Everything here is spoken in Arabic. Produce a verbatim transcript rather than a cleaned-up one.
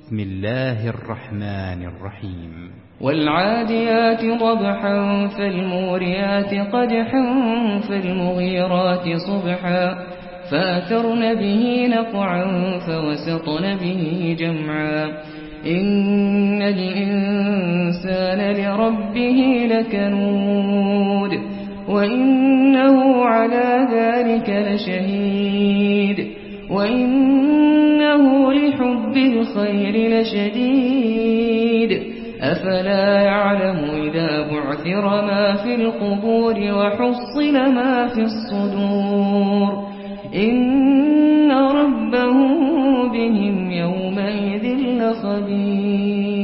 بسم الله الرحمن الرحيم والعاديات ضبحا فالموريات قدحا فالمغيرات صبحا فأثرن به نقعا فوسطن به جمعا إن الإنسان لربه لكنود وإنه على ذلك لشهيد وإنه لحب الخير لشديد أفلا يعلم إذا بعثر ما في القبور وحصل ما في الصدور إن ربهم بهم يومئذ لخبير.